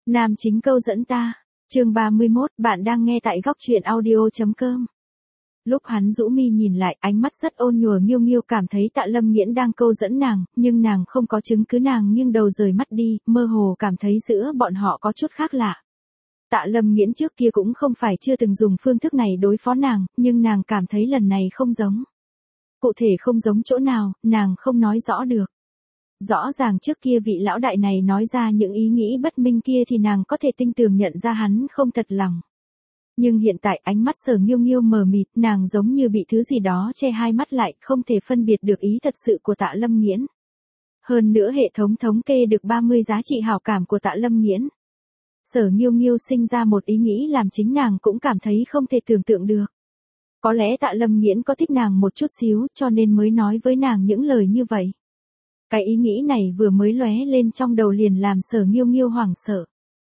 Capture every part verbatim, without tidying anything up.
Nam chính câu dẫn ta. Chương ba mươi mốt, bạn đang nghe tại góc truyện audio chấm com. Lúc hắn rũ mi nhìn lại, ánh mắt rất ôn nhùa nghiêu nghiêu cảm thấy Tạ Lâm Nghiễn đang câu dẫn nàng, nhưng nàng không có chứng cứ, nàng nghiêng đầu rời mắt đi, mơ hồ cảm thấy giữa bọn họ có chút khác lạ. Tạ Lâm Nghiễn trước kia cũng không phải chưa từng dùng phương thức này đối phó nàng, nhưng nàng cảm thấy lần này không giống. Cụ thể không giống chỗ nào, nàng không nói rõ được. Rõ ràng trước kia vị lão đại này nói ra những ý nghĩ bất minh kia thì nàng có thể tinh tường nhận ra hắn không thật lòng. Nhưng hiện tại ánh mắt Sở Nghiêu Nghiêu mờ mịt, nàng giống như bị thứ gì đó che hai mắt lại, không thể phân biệt được ý thật sự của Tạ Lâm Nghiễn. Hơn nữa hệ thống thống kê được ba mươi giá trị hảo cảm của Tạ Lâm Nghiễn. Sở Nghiêu Nghiêu sinh ra một ý nghĩ làm chính nàng cũng cảm thấy không thể tưởng tượng được. Có lẽ Tạ Lâm Nghiễn có thích nàng một chút xíu cho nên mới nói với nàng những lời như vậy. Cái ý nghĩ này vừa mới lóe lên trong đầu liền làm Sở Nghiêu Nghiêu hoảng sợ.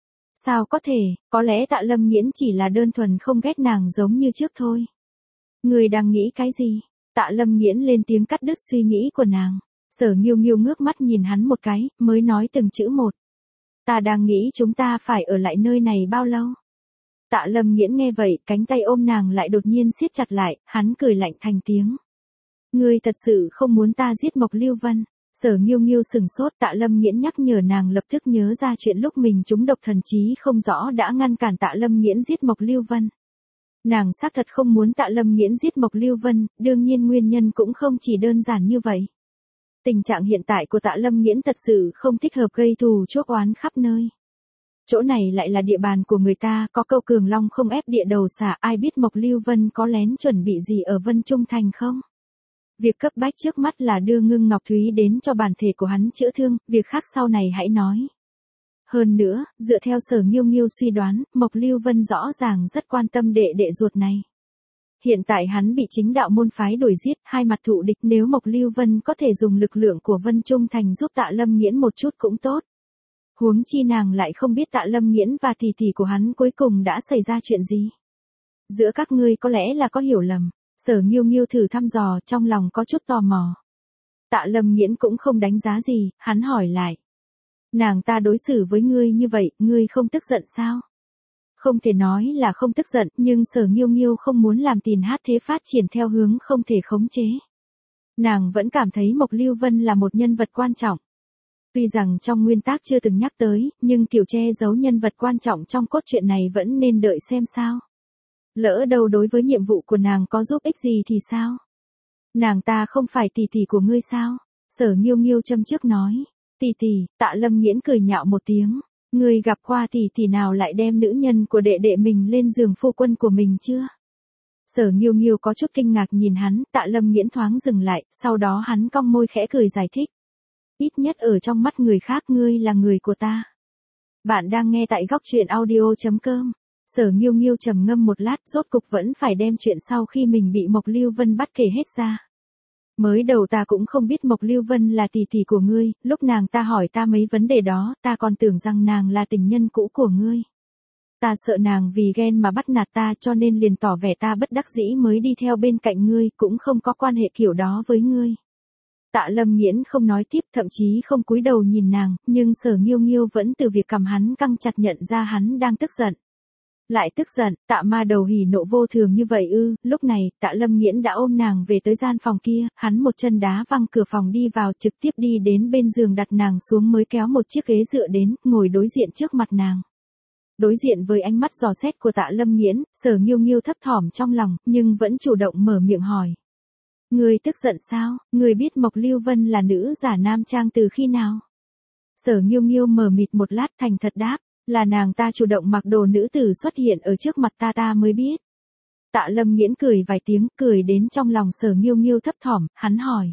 Sao có thể, có lẽ Tạ Lâm Nghiễn chỉ là đơn thuần không ghét nàng giống như trước thôi. Người đang nghĩ cái gì? Tạ Lâm Nghiễn lên tiếng cắt đứt suy nghĩ của nàng. Sở Nghiêu Nghiêu ngước mắt nhìn hắn một cái, mới nói từng chữ một. Ta đang nghĩ chúng ta phải ở lại nơi này bao lâu? Tạ Lâm Nghiễn nghe vậy, cánh tay ôm nàng lại đột nhiên siết chặt lại, hắn cười lạnh thành tiếng. Ngươi thật sự không muốn ta giết Mộc Lưu Vân? Sở Nghiêu Nghiêu sừng sốt, Tạ Lâm Nghiễn nhắc nhở nàng lập tức nhớ ra chuyện lúc mình trúng độc thần trí không rõ đã ngăn cản Tạ Lâm Nghiễn giết Mộc Lưu Vân. Nàng xác thật không muốn Tạ Lâm Nghiễn giết Mộc Lưu Vân, đương nhiên nguyên nhân cũng không chỉ đơn giản như vậy. Tình trạng hiện tại của Tạ Lâm Nghiễn thật sự không thích hợp gây thù chuốc oán khắp nơi. Chỗ này lại là địa bàn của người ta, có câu cường long không ép địa đầu xả, ai biết Mộc Lưu Vân có lén chuẩn bị gì ở Vân Trung Thành không? Việc cấp bách trước mắt là đưa Ngưng Ngọc Thúy đến cho bản thể của hắn chữa thương, việc khác sau này hãy nói. Hơn nữa, dựa theo Sở Nghiêu Nghiêu suy đoán, Mộc Lưu Vân rõ ràng rất quan tâm đệ đệ ruột này. Hiện tại hắn bị chính đạo môn phái đuổi giết, hai mặt thù địch, nếu Mộc Lưu Vân có thể dùng lực lượng của Vân Trung Thành giúp Tạ Lâm Nghiễn một chút cũng tốt. Huống chi nàng lại không biết Tạ Lâm Nghiễn và tỷ tỷ của hắn cuối cùng đã xảy ra chuyện gì. Giữa các ngươi có lẽ là có hiểu lầm. Sở Nghiêu Nghiêu thử thăm dò, trong lòng có chút tò mò. Tạ Lâm Nghiễn cũng không đánh giá gì, hắn hỏi lại. Nàng ta đối xử với ngươi như vậy, ngươi không tức giận sao? Không thể nói là không tức giận, nhưng Sở Nghiêu Nghiêu không muốn làm Tìn Hát Thế phát triển theo hướng không thể khống chế. Nàng vẫn cảm thấy Mộc Lưu Vân là một nhân vật quan trọng. Tuy rằng trong nguyên tác chưa từng nhắc tới, nhưng kiểu che giấu nhân vật quan trọng trong cốt truyện này vẫn nên đợi xem sao. Lỡ đâu đối với nhiệm vụ của nàng có giúp ích gì thì sao? Nàng ta không phải tỷ tỷ của ngươi sao? Sở Nghiêu Nghiêu châm chước nói. Tỷ tỷ, Tạ Lâm Nghiễn cười nhạo một tiếng. Ngươi gặp qua tỷ tỷ nào lại đem nữ nhân của đệ đệ mình lên giường phu quân của mình chưa? Sở Nghiêu Nghiêu có chút kinh ngạc nhìn hắn, Tạ Lâm Nghiễn thoáng dừng lại, sau đó hắn cong môi khẽ cười giải thích. Ít nhất ở trong mắt người khác ngươi là người của ta. Bạn đang nghe tại góc truyện audio chấm com. Sở Nghiêu Nghiêu trầm ngâm một lát, rốt cục vẫn phải đem chuyện sau khi mình bị Mộc Lưu Vân bắt kể hết ra. Mới đầu ta cũng không biết Mộc Lưu Vân là tỷ tỷ của ngươi, lúc nàng ta hỏi ta mấy vấn đề đó, ta còn tưởng rằng nàng là tình nhân cũ của ngươi. Ta sợ nàng vì ghen mà bắt nạt ta cho nên liền tỏ vẻ ta bất đắc dĩ mới đi theo bên cạnh ngươi, cũng không có quan hệ kiểu đó với ngươi. Tạ Lâm Nghiễn không nói tiếp, thậm chí không cúi đầu nhìn nàng, nhưng Sở Nghiêu Nghiêu vẫn từ việc cầm hắn căng chặt nhận ra hắn đang tức giận. Lại tức giận, Tạ Ma Đầu hỉ nộ vô thường như vậy ư? Lúc này, Tạ Lâm Nghiễn đã ôm nàng về tới gian phòng kia, hắn một chân đá văng cửa phòng đi vào, trực tiếp đi đến bên giường đặt nàng xuống mới kéo một chiếc ghế dựa đến, ngồi đối diện trước mặt nàng. Đối diện với ánh mắt dò xét của Tạ Lâm Nghiễn, Sở Nghiêu Nghiêu thấp thỏm trong lòng, nhưng vẫn chủ động mở miệng hỏi. Ngươi tức giận sao? Ngươi biết Mộc Lưu Vân là nữ giả nam trang từ khi nào? Sở Nghiêu Nghiêu mờ mịt một lát thành thật đáp. Là nàng ta chủ động mặc đồ nữ tử xuất hiện ở trước mặt ta ta mới biết. Tạ Lâm Nghiễn cười vài tiếng, cười đến trong lòng Sở Nghiêu Nghiêu thấp thỏm, hắn hỏi.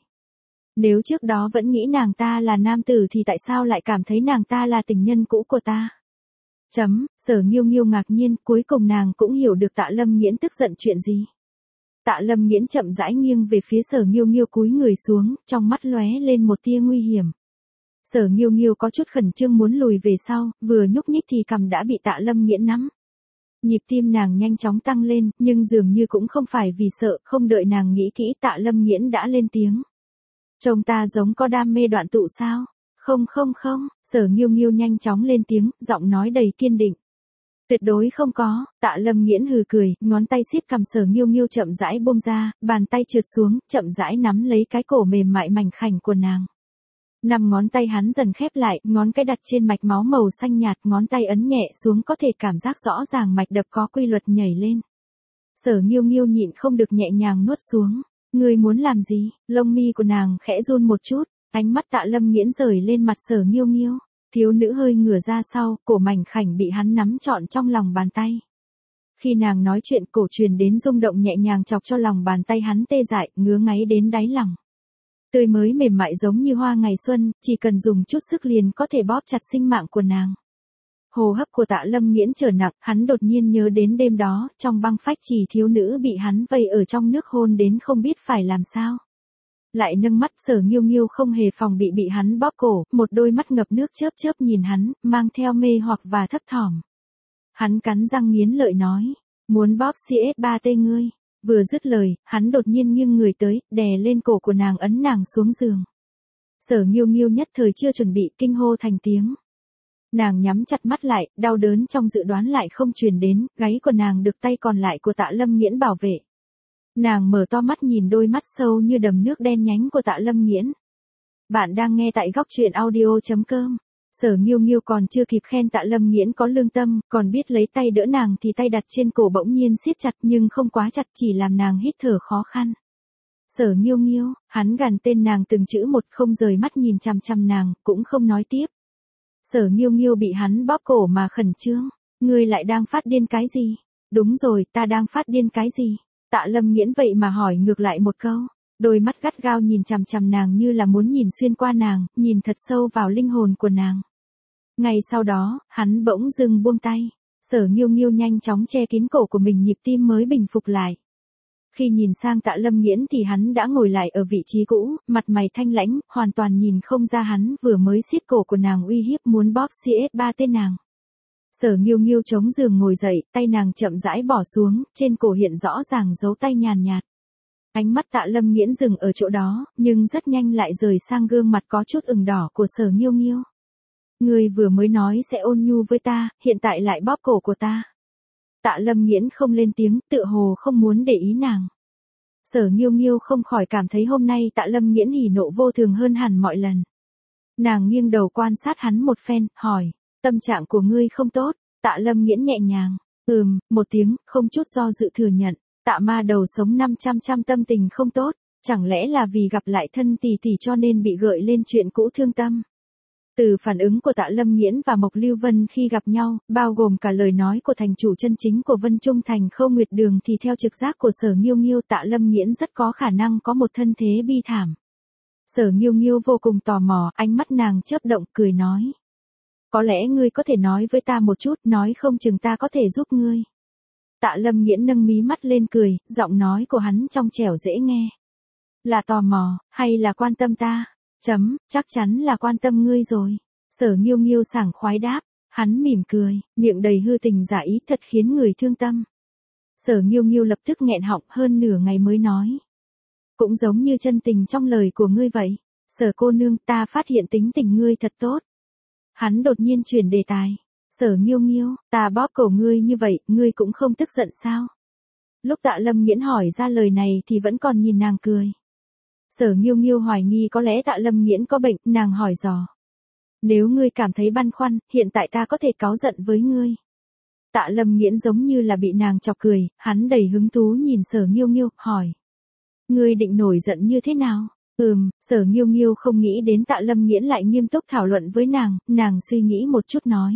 Nếu trước đó vẫn nghĩ nàng ta là nam tử thì tại sao lại cảm thấy nàng ta là tình nhân cũ của ta? Chấm, Sở Nghiêu Nghiêu ngạc nhiên, cuối cùng nàng cũng hiểu được Tạ Lâm Nghiễn tức giận chuyện gì. Tạ Lâm Nghiễn chậm rãi nghiêng về phía Sở Nghiêu Nghiêu cúi người xuống, trong mắt lóe lên một tia nguy hiểm. Sở Nghiêu Nghiêu có chút khẩn trương muốn lùi về sau, vừa nhúc nhích thì cằm đã bị Tạ Lâm Nghiễn nắm. Nhịp tim nàng nhanh chóng tăng lên, nhưng dường như cũng không phải vì sợ, không đợi nàng nghĩ kỹ Tạ Lâm Nghiễn đã lên tiếng. Trông ta giống có đam mê đoạn tụ sao? Không không không, Sở Nghiêu Nghiêu nhanh chóng lên tiếng, giọng nói đầy kiên định. Tuyệt đối không có, Tạ Lâm Nghiễn hừ cười, ngón tay siết cầm Sở Nghiêu Nghiêu chậm rãi buông ra, bàn tay trượt xuống, chậm rãi nắm lấy cái cổ mềm mại mảnh khảnh của nàng. Năm ngón tay hắn dần khép lại, ngón cái đặt trên mạch máu màu xanh nhạt, ngón tay ấn nhẹ xuống có thể cảm giác rõ ràng mạch đập có quy luật nhảy lên. Sở Nghiêu Nghiêu nhịn không được nhẹ nhàng nuốt xuống. Ngươi muốn làm gì? Lông mi của nàng khẽ run một chút, ánh mắt Tạ Lâm Nghiễn rời lên mặt Sở Nghiêu Nghiêu. Thiếu nữ hơi ngửa ra sau, cổ mảnh khảnh bị hắn nắm trọn trong lòng bàn tay. Khi nàng nói chuyện, cổ truyền đến rung động nhẹ nhàng chọc cho lòng bàn tay hắn tê dại, ngứa ngáy đến đáy lòng. Tươi mới mềm mại giống như hoa ngày xuân, chỉ cần dùng chút sức liền có thể bóp chặt sinh mạng của nàng. Hô hấp của Tạ Lâm Nghiễn trở nặng, hắn đột nhiên nhớ đến đêm đó, trong băng phách trì thiếu nữ bị hắn vây ở trong nước hôn đến không biết phải làm sao. Lại nâng mắt Sở Nghiêu Nghiêu không hề phòng bị bị hắn bóp cổ, một đôi mắt ngập nước chớp chớp nhìn hắn, mang theo mê hoặc và thấp thỏm. Hắn cắn răng nghiến lợi nói, muốn bóp xê ét ba tê ngươi. Vừa dứt lời, hắn đột nhiên nghiêng người tới, đè lên cổ của nàng ấn nàng xuống giường. Sở Nghiêu Nghiêu nhất thời chưa chuẩn bị, kinh hô thành tiếng. Nàng nhắm chặt mắt lại, đau đớn trong dự đoán lại không truyền đến, gáy của nàng được tay còn lại của Tạ Lâm Nghiễn bảo vệ. Nàng mở to mắt nhìn đôi mắt sâu như đầm nước đen nhánh của Tạ Lâm Nghiễn. Bạn đang nghe tại góc truyện audio chấm com. Sở Nghiêu Nghiêu còn chưa kịp khen Tạ Lâm Nghiễn có lương tâm, còn biết lấy tay đỡ nàng thì tay đặt trên cổ bỗng nhiên siết chặt nhưng không quá chặt, chỉ làm nàng hít thở khó khăn. Sở Nghiêu Nghiêu, hắn gằn tên nàng từng chữ một, không rời mắt nhìn chằm chằm nàng, cũng không nói tiếp. Sở Nghiêu Nghiêu bị hắn bóp cổ mà khẩn trương. Ngươi lại đang phát điên cái gì? Đúng rồi, ta đang phát điên cái gì? Tạ Lâm Nghiễn vậy mà hỏi ngược lại một câu. Đôi mắt gắt gao nhìn chằm chằm nàng như là muốn nhìn xuyên qua nàng, nhìn thật sâu vào linh hồn của nàng. Ngay sau đó, hắn bỗng dưng buông tay. Sở Nghiêu Nghiêu nhanh chóng che kín cổ của mình, nhịp tim mới bình phục lại. Khi nhìn sang Tạ Lâm Nghiễn thì hắn đã ngồi lại ở vị trí cũ, mặt mày thanh lãnh, hoàn toàn nhìn không ra hắn vừa mới siết cổ của nàng uy hiếp muốn bóp xê ét ba tên nàng. Sở Nghiêu Nghiêu chống giường ngồi dậy, tay nàng chậm rãi bỏ xuống, trên cổ hiện rõ ràng dấu tay nhàn nhạt. Ánh mắt Tạ Lâm Nghiễn dừng ở chỗ đó, nhưng rất nhanh lại rời sang gương mặt có chút ửng đỏ của Sở Nghiêu Nghiêu. Ngươi vừa mới nói sẽ ôn nhu với ta, hiện tại lại bóp cổ của ta. Tạ Lâm Nghiễn không lên tiếng, tựa hồ không muốn để ý nàng. Sở Nghiêu Nghiêu không khỏi cảm thấy hôm nay Tạ Lâm Nghiễn hỉ nộ vô thường hơn hẳn mọi lần. Nàng nghiêng đầu quan sát hắn một phen, hỏi, tâm trạng của ngươi không tốt. Tạ Lâm Nghiễn nhẹ nhàng, ừm, một tiếng, không chút do dự thừa nhận. Tạ ma đầu sống năm trăm trăm tâm tình không tốt, chẳng lẽ là vì gặp lại thân tỷ tỷ cho nên bị gợi lên chuyện cũ thương tâm. Từ phản ứng của Tạ Lâm Nghiễn và Mộc Lưu Vân khi gặp nhau, bao gồm cả lời nói của thành chủ chân chính của Vân Trung Thành Khâu Nguyệt Đường thì theo trực giác của Sở Nghiêu Nghiêu Tạ Lâm Nghiễn rất có khả năng có một thân thế bi thảm. Sở Nghiêu Nghiêu vô cùng tò mò, ánh mắt nàng chớp động cười nói. Có lẽ ngươi có thể nói với ta một chút, nói không chừng ta có thể giúp ngươi. Tạ Lâm Nghiễn nâng mí mắt lên cười, giọng nói của hắn trong trẻo dễ nghe. Là tò mò, hay là quan tâm ta? Chấm, chắc chắn là quan tâm ngươi rồi. Sở Nghiêu Nghiêu sảng khoái đáp, hắn mỉm cười, miệng đầy hư tình giả ý thật khiến người thương tâm. Sở Nghiêu Nghiêu lập tức nghẹn họng hơn nửa ngày mới nói. Cũng giống như chân tình trong lời của ngươi vậy. Sở cô nương, ta phát hiện tính tình ngươi thật tốt. Hắn đột nhiên chuyển đề tài. Sở Nghiêu Nghiêu, ta bóp cổ ngươi như vậy, ngươi cũng không tức giận sao? Lúc Tạ Lâm Nghiễn hỏi ra lời này thì vẫn còn nhìn nàng cười. Sở Nghiêu Nghiêu hoài nghi có lẽ Tạ Lâm Nghiễn có bệnh, nàng hỏi dò. Nếu ngươi cảm thấy băn khoăn, hiện tại ta có thể cáu giận với ngươi. Tạ Lâm Nghiễn giống như là bị nàng chọc cười, hắn đầy hứng thú nhìn Sở Nghiêu Nghiêu, hỏi. Ngươi định nổi giận như thế nào? Ừm, Sở Nghiêu Nghiêu không nghĩ đến Tạ Lâm Nghiễn lại nghiêm túc thảo luận với nàng, nàng suy nghĩ một chút nói.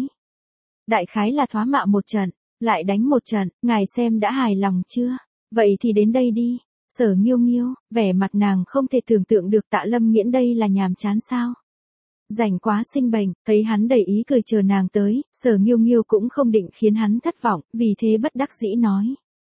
Đại khái là thoá mạ một trận, lại đánh một trận, ngài xem đã hài lòng chưa? Vậy thì đến đây đi. Sở Nghiêu Nghiêu, vẻ mặt nàng không thể tưởng tượng được Tạ Lâm Nghiễn đây là nhàm chán sao? Rảnh quá sinh bệnh, thấy hắn đầy ý cười chờ nàng tới, Sở Nghiêu Nghiêu cũng không định khiến hắn thất vọng, vì thế bất đắc dĩ nói.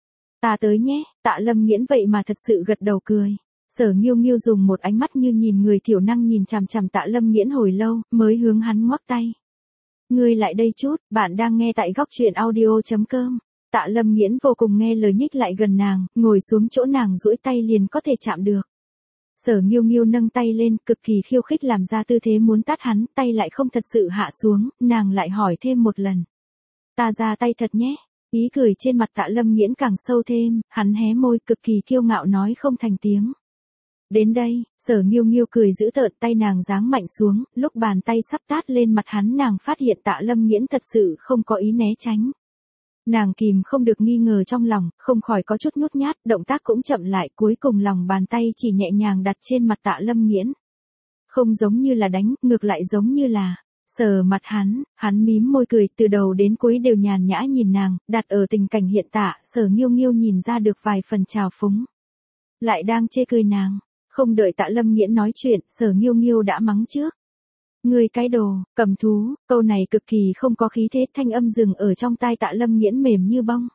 Ta tới nhé, Tạ Lâm Nghiễn vậy mà thật sự gật đầu cười. Sở Nghiêu Nghiêu dùng một ánh mắt như nhìn người thiểu năng nhìn chằm chằm Tạ Lâm Nghiễn hồi lâu, mới hướng hắn ngoắc tay. Ngươi lại đây chút, bạn đang nghe tại góc truyện audio chấm com. Tạ Lâm Nghiễn vô cùng nghe lời nhích lại gần nàng, ngồi xuống chỗ nàng duỗi tay liền có thể chạm được. Sở Nghiêu Nghiêu nâng tay lên, cực kỳ khiêu khích làm ra tư thế muốn tát hắn, tay lại không thật sự hạ xuống, nàng lại hỏi thêm một lần. Ta ra tay thật nhé. Ý cười trên mặt Tạ Lâm Nghiễn càng sâu thêm, hắn hé môi cực kỳ kiêu ngạo nói không thành tiếng. Đến đây, Sở Nghiêu Nghiêu cười giữ tợn, tay nàng giáng mạnh xuống, lúc bàn tay sắp tát lên mặt hắn nàng phát hiện Tạ Lâm Nghiễn thật sự không có ý né tránh. Nàng kìm không được nghi ngờ trong lòng, không khỏi có chút nhút nhát, động tác cũng chậm lại, cuối cùng lòng bàn tay chỉ nhẹ nhàng đặt trên mặt Tạ Lâm Nghiễn. Không giống như là đánh, ngược lại giống như là sờ mặt hắn, hắn mím môi cười, từ đầu đến cuối đều nhàn nhã nhìn nàng, đặt ở tình cảnh hiện tạ, Sở Nghiêu Nghiêu nhìn ra được vài phần trào phúng. Lại đang chê cười nàng, không đợi Tạ Lâm Nghiễn nói chuyện, Sở Nghiêu Nghiêu đã mắng trước. Ngươi cái đồ, cầm thú, câu này cực kỳ không có khí thế, thanh âm dừng ở trong tai Tạ Lâm Nghiễn mềm như bông.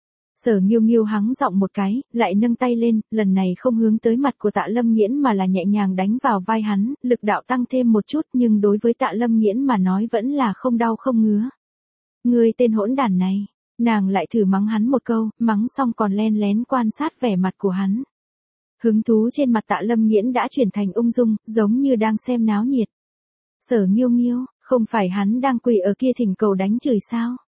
Sở Nghiêu Nghiêu hắng giọng một cái, lại nâng tay lên, lần này không hướng tới mặt của Tạ Lâm Nghiễn mà là nhẹ nhàng đánh vào vai hắn, lực đạo tăng thêm một chút nhưng đối với Tạ Lâm Nghiễn mà nói vẫn là không đau không ngứa. Ngươi tên hỗn đản này, nàng lại thử mắng hắn một câu, mắng xong còn len lén quan sát vẻ mặt của hắn. Hứng thú trên mặt Tạ Lâm Nghiễn đã chuyển thành ung dung, giống như đang xem náo nhiệt. Sở Nghiêu Nghiêu, không phải hắn đang quỳ ở kia thỉnh cầu đánh chửi sao?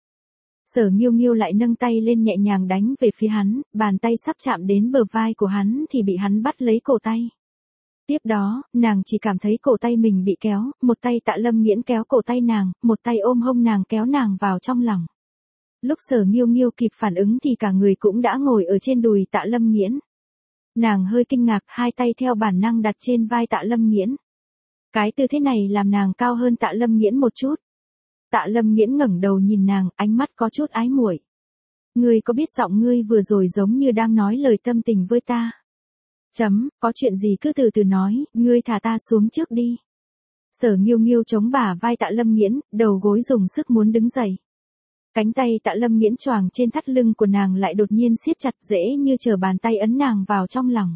Sở Nghiêu Nghiêu lại nâng tay lên nhẹ nhàng đánh về phía hắn, bàn tay sắp chạm đến bờ vai của hắn thì bị hắn bắt lấy cổ tay. Tiếp đó, nàng chỉ cảm thấy cổ tay mình bị kéo, một tay Tạ Lâm Nghiễn kéo cổ tay nàng, một tay ôm hông nàng kéo nàng vào trong lòng. Lúc Sở Nghiêu Nghiêu kịp phản ứng thì cả người cũng đã ngồi ở trên đùi Tạ Lâm Nghiễn. Nàng hơi kinh ngạc, hai tay theo bản năng đặt trên vai Tạ Lâm Nghiễn. Cái tư thế này làm nàng cao hơn Tạ Lâm Nghiễn một chút. Tạ Lâm Nghiễn ngẩng đầu nhìn nàng, ánh mắt có chút ái muội. Ngươi có biết giọng ngươi vừa rồi giống như đang nói lời tâm tình với ta? Chấm, có chuyện gì cứ từ từ nói, ngươi thả ta xuống trước đi. Sở Nghiêu Nghiêu chống bả vai Tạ Lâm Nghiễn, đầu gối dùng sức muốn đứng dậy. Cánh tay Tạ Lâm Nghiễn choàng trên thắt lưng của nàng lại đột nhiên siết chặt, dễ như trở bàn tay ấn nàng vào trong lòng.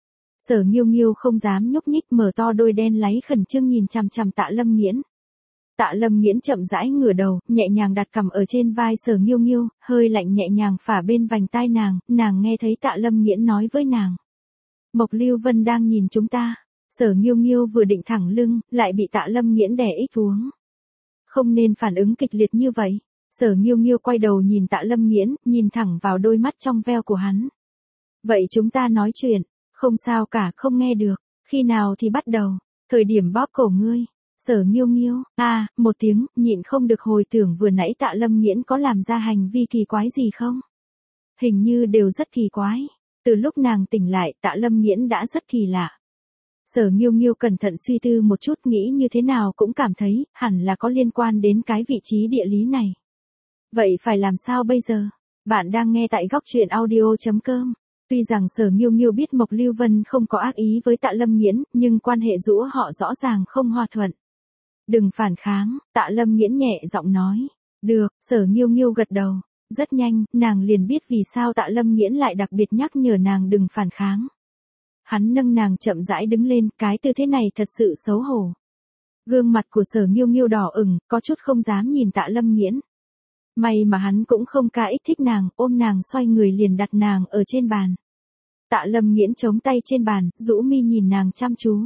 Sở Nghiêu Nghiêu không dám nhúc nhích, mở to đôi đen láy khẩn trương nhìn chằm chằm Tạ Lâm Nghiễn. Tạ Lâm Nghiễn chậm rãi ngửa đầu, nhẹ nhàng đặt cằm ở trên vai Sở Nghiêu Nghiêu, hơi lạnh nhẹ nhàng phả bên vành tai nàng, nàng nghe thấy Tạ Lâm Nghiễn nói với nàng. Mộc Lưu Vân đang nhìn chúng ta. Sở Nghiêu Nghiêu vừa định thẳng lưng, lại bị Tạ Lâm Nghiễn đè ích xuống. Không nên phản ứng kịch liệt như vậy. Sở Nghiêu Nghiêu quay đầu nhìn Tạ Lâm Nghiễn, nhìn thẳng vào đôi mắt trong veo của hắn. Vậy chúng ta nói chuyện. Không sao cả, không nghe được. Khi nào thì bắt đầu? Thời điểm bóp cổ ngươi. Sở Nghiêu Nghiêu, a, à, một tiếng, nhịn không được hồi tưởng vừa nãy Tạ Lâm Nghiễn có làm ra hành vi kỳ quái gì không? Hình như đều rất kỳ quái. Từ lúc nàng tỉnh lại, Tạ Lâm Nghiễn đã rất kỳ lạ. Sở Nghiêu Nghiêu cẩn thận suy tư một chút, nghĩ như thế nào cũng cảm thấy, hẳn là có liên quan đến cái vị trí địa lý này. Vậy phải làm sao bây giờ? Bạn đang nghe tại góc truyện audio chấm com. Tuy rằng Sở Nghiêu Nghiêu biết Mộc Lưu Vân không có ác ý với Tạ Lâm Nghiễn, nhưng quan hệ giữa họ rõ ràng không hòa thuận. Đừng phản kháng, Tạ Lâm Nghiễn nhẹ giọng nói. Được, Sở Nghiêu Nghiêu gật đầu. Rất nhanh, nàng liền biết vì sao Tạ Lâm Nghiễn lại đặc biệt nhắc nhở nàng đừng phản kháng. Hắn nâng nàng chậm rãi đứng lên, cái tư thế này thật sự xấu hổ. Gương mặt của Sở Nghiêu Nghiêu đỏ ửng, có chút không dám nhìn Tạ Lâm Nghiễn. May mà hắn cũng không ca ích thích nàng, ôm nàng xoay người liền đặt nàng ở trên bàn. Tạ Lâm Nghiễn chống tay trên bàn, rũ mi nhìn nàng chăm chú.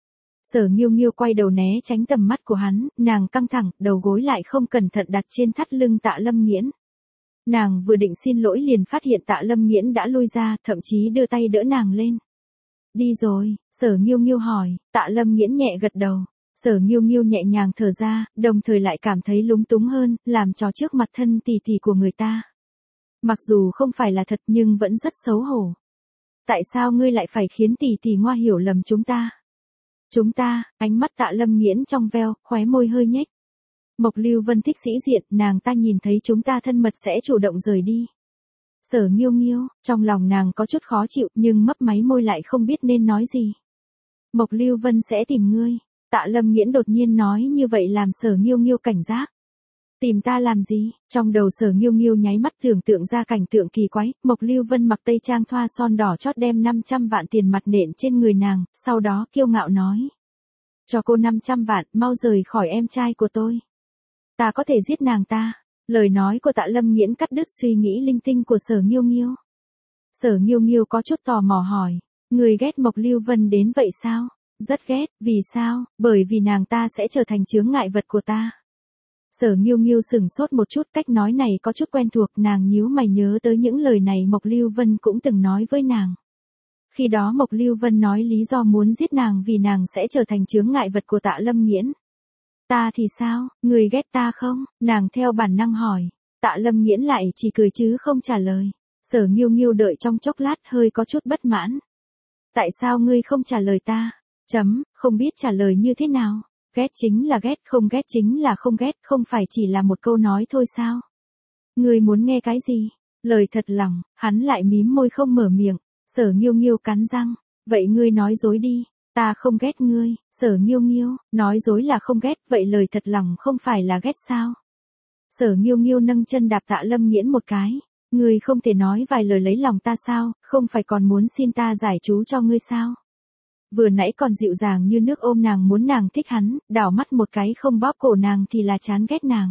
Sở Nghiêu Nghiêu quay đầu né tránh tầm mắt của hắn, nàng căng thẳng, đầu gối lại không cẩn thận đặt trên thắt lưng Tạ Lâm Nghiễn. Nàng vừa định xin lỗi liền phát hiện Tạ Lâm Nghiễn đã lui ra, thậm chí đưa tay đỡ nàng lên. Đi rồi, Sở Nghiêu Nghiêu hỏi, Tạ Lâm Nghiễn nhẹ gật đầu. Sở Nghiêu Nghiêu nhẹ nhàng thở ra, đồng thời lại cảm thấy lúng túng hơn, làm trò trước mặt thân tỷ tỷ của người ta. Mặc dù không phải là thật nhưng vẫn rất xấu hổ. Tại sao ngươi lại phải khiến tỷ tỷ Ngoa hiểu lầm chúng ta? Chúng ta, ánh mắt Tạ Lâm Nghiễn trong veo, khóe môi hơi nhếch. Mộc Lưu Vân thích sĩ diện, nàng ta nhìn thấy chúng ta thân mật sẽ chủ động rời đi. Sở Nghiêu Nghiêu, trong lòng nàng có chút khó chịu nhưng mấp máy môi lại không biết nên nói gì. Mộc Lưu Vân sẽ tìm ngươi. Tạ Lâm Nghiễn đột nhiên nói như vậy làm Sở Nghiêu Nghiêu cảnh giác. Tìm ta làm gì? Trong đầu Sở Nghiêu Nghiêu nháy mắt tưởng tượng ra cảnh tượng kỳ quái, Mộc Lưu Vân mặc tây trang thoa son đỏ chót đem năm trăm vạn tiền mặt nện trên người nàng, sau đó kiêu ngạo nói. Cho cô năm trăm vạn, mau rời khỏi em trai của tôi. Ta có thể giết nàng ta. Lời nói của Tạ Lâm Nghiễn cắt đứt suy nghĩ linh tinh của Sở Nghiêu Nghiêu. Sở Nghiêu Nghiêu có chút tò mò hỏi, Ngươi ghét Mộc Lưu Vân đến vậy sao? Rất ghét, vì sao? Bởi vì nàng ta sẽ trở thành chướng ngại vật của ta. Sở Nghiêu Nghiêu sửng sốt một chút, cách nói này có chút quen thuộc, nàng nhíu mày nhớ tới những lời này Mộc Lưu Vân cũng từng nói với nàng. Khi đó Mộc Lưu Vân nói lý do muốn giết nàng vì nàng sẽ trở thành chướng ngại vật của Tạ Lâm Nghiễn. Ta thì sao, người ghét ta không? Nàng theo bản năng hỏi. Tạ Lâm Nghiễn lại chỉ cười chứ không trả lời. Sở Nghiêu Nghiêu đợi trong chốc lát hơi có chút bất mãn. Tại sao ngươi không trả lời ta? Chấm, không biết trả lời như thế nào. Ghét chính là ghét, không ghét chính là không ghét, không phải chỉ là một câu nói thôi sao? Ngươi muốn nghe cái gì? Lời thật lòng, hắn lại mím môi không mở miệng. Sở Nghiêu Nghiêu cắn răng. Vậy ngươi nói dối đi. Ta không ghét ngươi. Sở Nghiêu Nghiêu, nói dối là không ghét, vậy lời thật lòng không phải là ghét sao? Sở Nghiêu Nghiêu nâng chân đạp Tạ Lâm Nghiễn một cái. Ngươi không thể nói vài lời lấy lòng ta sao, không phải còn muốn xin ta giải chú cho ngươi sao? Vừa nãy còn dịu dàng như nước ôm nàng muốn nàng thích hắn, đảo mắt một cái không bóp cổ nàng thì là chán ghét nàng.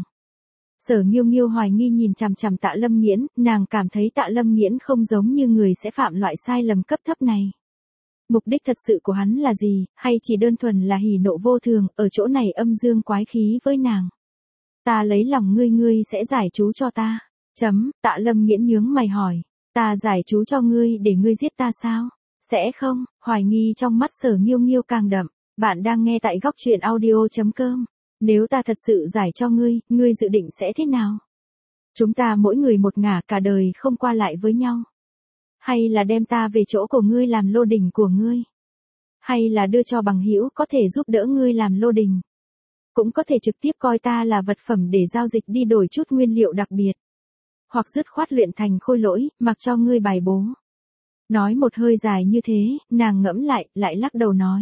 Sở Nghiêu Nghiêu hoài nghi nhìn chằm chằm Tạ Lâm Nghiễn, nàng cảm thấy Tạ Lâm Nghiễn không giống như người sẽ phạm loại sai lầm cấp thấp này. Mục đích thật sự của hắn là gì, hay chỉ đơn thuần là hỉ nộ vô thường, ở chỗ này âm dương quái khí với nàng. Ta lấy lòng ngươi, ngươi sẽ giải chú cho ta. Chấm, Tạ Lâm Nghiễn nhướng mày hỏi. Ta giải chú cho ngươi để ngươi giết ta sao? Sẽ không, hoài nghi trong mắt Sở Nghiêu Nghiêu càng đậm. Bạn đang nghe tại góc truyện audio chấm com. Nếu ta thật sự giải cho ngươi, ngươi dự định sẽ thế nào? Chúng ta mỗi người một ngả cả đời không qua lại với nhau. Hay là đem ta về chỗ của ngươi làm lô đình của ngươi? Hay là đưa cho bằng hữu có thể giúp đỡ ngươi làm lô đình? Cũng có thể trực tiếp coi ta là vật phẩm để giao dịch đi đổi chút nguyên liệu đặc biệt. Hoặc dứt khoát luyện thành khôi lỗi, mặc cho ngươi bài bố. Nói một hơi dài như thế, nàng ngẫm lại, lại lắc đầu nói.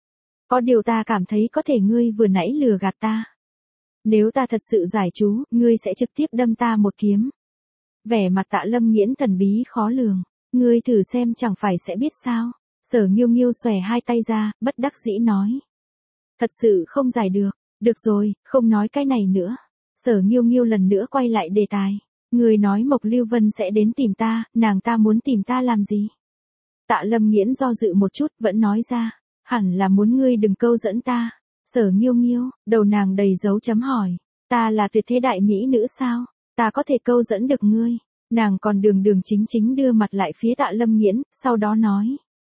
Có điều ta cảm thấy có thể ngươi vừa nãy lừa gạt ta. Nếu ta thật sự giải chú, ngươi sẽ trực tiếp đâm ta một kiếm. Vẻ mặt Tạ Lâm Nghiễn thần bí khó lường. Ngươi thử xem chẳng phải sẽ biết sao. Sở Nghiêu Nghiêu xòe hai tay ra, bất đắc dĩ nói. Thật sự không giải được. Được rồi, không nói cái này nữa. Sở Nghiêu Nghiêu lần nữa quay lại đề tài. Ngươi nói Mộc Lưu Vân sẽ đến tìm ta, nàng ta muốn tìm ta làm gì? Tạ Lâm Nghiễn do dự một chút, vẫn nói ra. Hẳn là muốn ngươi đừng câu dẫn ta. Sở Nghiêu Nghiêu, đầu nàng đầy dấu chấm hỏi. Ta là tuyệt thế đại mỹ nữ sao? Ta có thể câu dẫn được ngươi. Nàng còn đường đường chính chính đưa mặt lại phía Tạ Lâm Nghiễn, sau đó nói.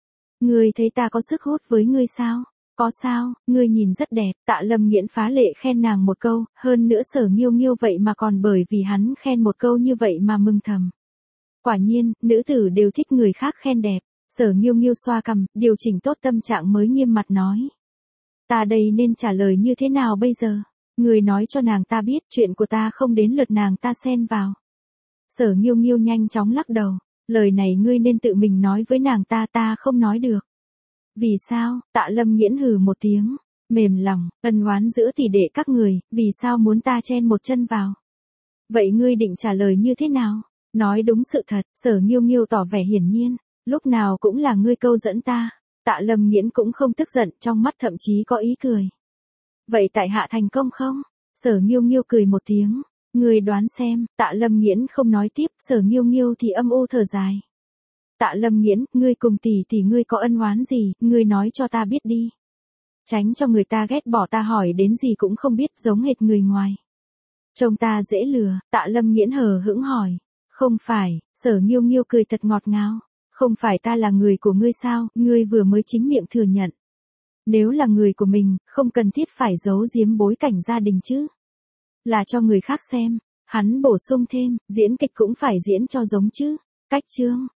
Ngươi thấy ta có sức hút với ngươi sao? Có sao, ngươi nhìn rất đẹp. Tạ Lâm Nghiễn phá lệ khen nàng một câu, hơn nữa Sở Nghiêu Nghiêu vậy mà còn bởi vì hắn khen một câu như vậy mà mừng thầm. Quả nhiên, nữ tử đều thích người khác khen đẹp. Sở Nghiêu Nghiêu xoa cằm, điều chỉnh tốt tâm trạng mới nghiêm mặt nói. Ta đây nên trả lời như thế nào bây giờ? Ngươi nói cho nàng ta biết chuyện của ta không đến lượt nàng ta xen vào. Sở Nghiêu Nghiêu nhanh chóng lắc đầu. Lời này ngươi nên tự mình nói với nàng ta, ta không nói được. Vì sao? Tạ Lâm Nghiễn hừ một tiếng. Mềm lòng, ân oán giữa tỷ đệ các người, vì sao muốn ta chen một chân vào? Vậy ngươi định trả lời như thế nào? Nói đúng sự thật. Sở Nghiêu Nghiêu tỏ vẻ hiển nhiên. Lúc nào cũng là ngươi câu dẫn ta. Tạ Lâm Nghiễn cũng không tức giận, trong mắt thậm chí có ý cười. Vậy tại hạ thành công không? Sở Nghiêu Nghiêu cười một tiếng. Ngươi đoán xem. Tạ Lâm Nghiễn không nói tiếp, Sở Nghiêu Nghiêu thì âm u thở dài. Tạ Lâm Nghiễn, ngươi cùng tỷ tỷ ngươi có ân oán gì, ngươi nói cho ta biết đi. Tránh cho người ta ghét bỏ, ta hỏi đến gì cũng không biết, giống hệt người ngoài. Trông ta dễ lừa. Tạ Lâm Nghiễn hờ hững hỏi. Không phải. Sở Nghiêu Nghiêu cười thật ngọt ngào. Không phải ta là người của ngươi sao, ngươi vừa mới chính miệng thừa nhận. Nếu là người của mình, không cần thiết phải giấu giếm bối cảnh gia đình chứ. Là cho người khác xem. Hắn bổ sung thêm, diễn kịch cũng phải diễn cho giống chứ. Cách chương.